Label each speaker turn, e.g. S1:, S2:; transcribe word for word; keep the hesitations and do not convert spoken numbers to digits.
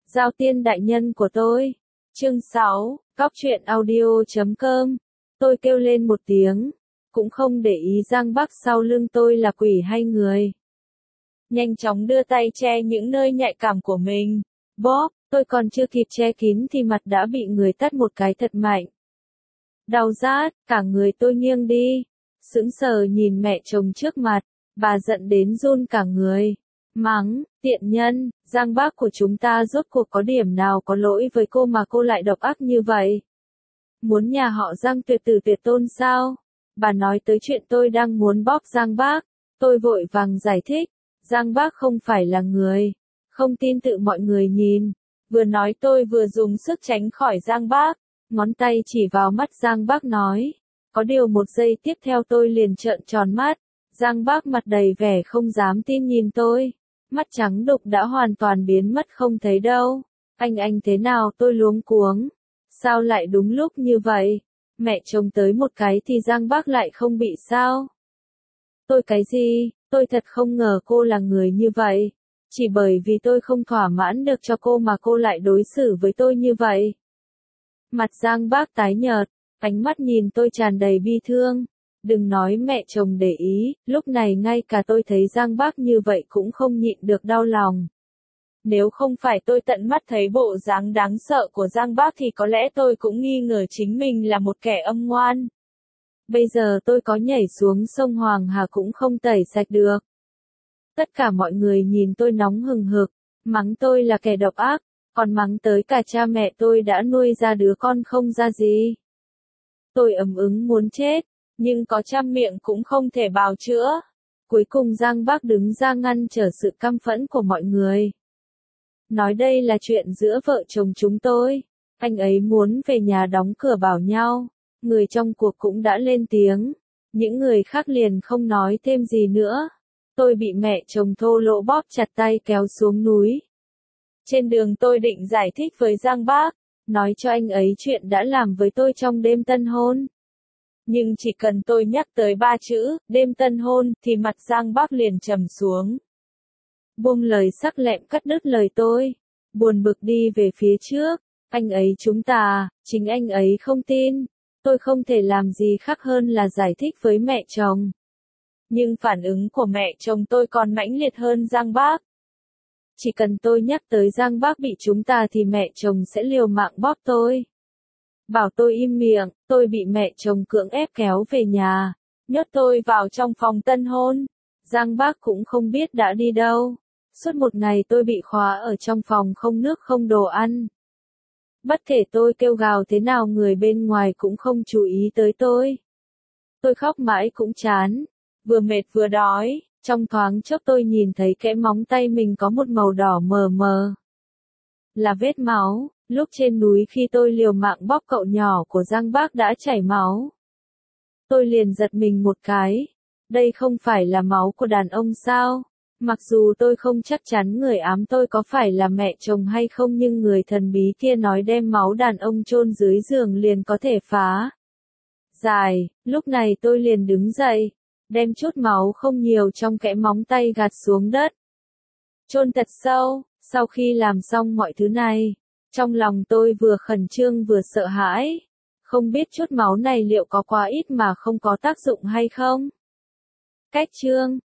S1: Giao tiên đại nhân của tôi. Chương sáu, Góc truyện audio chấm com. Tôi kêu lên một tiếng, cũng không để ý Giang Bắc sau lưng tôi là quỷ hay người. Nhanh chóng đưa tay che những nơi nhạy cảm của mình. Bóp, tôi còn chưa kịp che kín thì mặt đã bị người tát một cái thật mạnh. Đau rát, cả người tôi nghiêng đi. Sững sờ nhìn mẹ chồng trước mặt, bà giận đến run cả người. Mắng, tiện nhân, Giang Bác của chúng ta rốt cuộc có điểm nào có lỗi với cô mà cô lại độc ác như vậy? Muốn nhà họ Giang tuyệt tử tuyệt tôn sao? Bà nói tới chuyện tôi đang muốn bóp Giang Bác, tôi vội vàng giải thích, Giang Bác không phải là người, không tin tự mọi người nhìn. Vừa nói tôi vừa dùng sức tránh khỏi Giang Bác, ngón tay chỉ vào mắt Giang Bác nói. Có điều một giây tiếp theo tôi liền trợn tròn mắt, Giang Bác mặt đầy vẻ không dám tin nhìn tôi. Mắt trắng đục đã hoàn toàn biến mất không thấy đâu. Anh anh thế nào tôi luống cuống. Sao lại đúng lúc như vậy? Mẹ chồng tới một cái thì Giang Bác lại không bị sao? Tôi cái gì? Tôi thật không ngờ cô là người như vậy. Chỉ bởi vì tôi không thỏa mãn được cho cô mà cô lại đối xử với tôi như vậy. Mặt Giang Bác tái nhợt, ánh mắt nhìn tôi tràn đầy bi thương. Đừng nói mẹ chồng để ý, lúc này ngay cả tôi thấy Giang Bác như vậy cũng không nhịn được đau lòng. Nếu không phải tôi tận mắt thấy bộ dáng đáng sợ của Giang Bác thì có lẽ tôi cũng nghi ngờ chính mình là một kẻ âm ngoan. Bây giờ tôi có nhảy xuống sông Hoàng Hà cũng không tẩy sạch được. Tất cả mọi người nhìn tôi nóng hừng hực, mắng tôi là kẻ độc ác, còn mắng tới cả cha mẹ tôi đã nuôi ra đứa con không ra gì. Tôi ấm ức muốn chết. Nhưng có trăm miệng cũng không thể bào chữa. Cuối cùng Giang Bác đứng ra ngăn trở sự căm phẫn của mọi người. Nói đây là chuyện giữa vợ chồng chúng tôi. Anh ấy muốn về nhà đóng cửa bảo nhau. Người trong cuộc cũng đã lên tiếng. Những người khác liền không nói thêm gì nữa. Tôi bị mẹ chồng thô lỗ bóp chặt tay kéo xuống núi. Trên đường tôi định giải thích với Giang Bác, nói cho anh ấy chuyện đã làm với tôi trong đêm tân hôn. Nhưng chỉ cần tôi nhắc tới ba chữ, đêm tân hôn, thì mặt Giang Bác liền trầm xuống. Buông lời sắc lẹm cắt đứt lời tôi. Buồn bực đi về phía trước. Anh ấy chúng ta, chính anh ấy không tin. Tôi không thể làm gì khác hơn là giải thích với mẹ chồng. Nhưng phản ứng của mẹ chồng tôi còn mãnh liệt hơn Giang Bác. Chỉ cần tôi nhắc tới Giang Bác bị chúng ta thì mẹ chồng sẽ liều mạng bóp tôi. Bảo tôi im miệng, tôi bị mẹ chồng cưỡng ép kéo về nhà, nhốt tôi vào trong phòng tân hôn. Giang Bác cũng không biết đã đi đâu. Suốt một ngày tôi bị khóa ở trong phòng không nước không đồ ăn. Bất kể tôi kêu gào thế nào người bên ngoài cũng không chú ý tới tôi. Tôi khóc mãi cũng chán, vừa mệt vừa đói, trong thoáng chốc tôi nhìn thấy kẽ móng tay mình có một màu đỏ mờ mờ. Là vết máu. Lúc trên núi khi tôi liều mạng bóp cậu nhỏ của Giang Bác đã chảy máu. Tôi liền giật mình một cái. Đây không phải là máu của đàn ông sao? Mặc dù tôi không chắc chắn người ám tôi có phải là mẹ chồng hay không nhưng người thần bí kia nói đem máu đàn ông chôn dưới giường liền có thể phá. Dài, lúc này tôi liền đứng dậy, đem chút máu không nhiều trong kẽ móng tay gạt xuống đất. Chôn thật sâu, sau khi làm xong mọi thứ này. Trong lòng tôi vừa khẩn trương vừa sợ hãi. Không biết chút máu này liệu có quá ít mà không có tác dụng hay không? Cách chương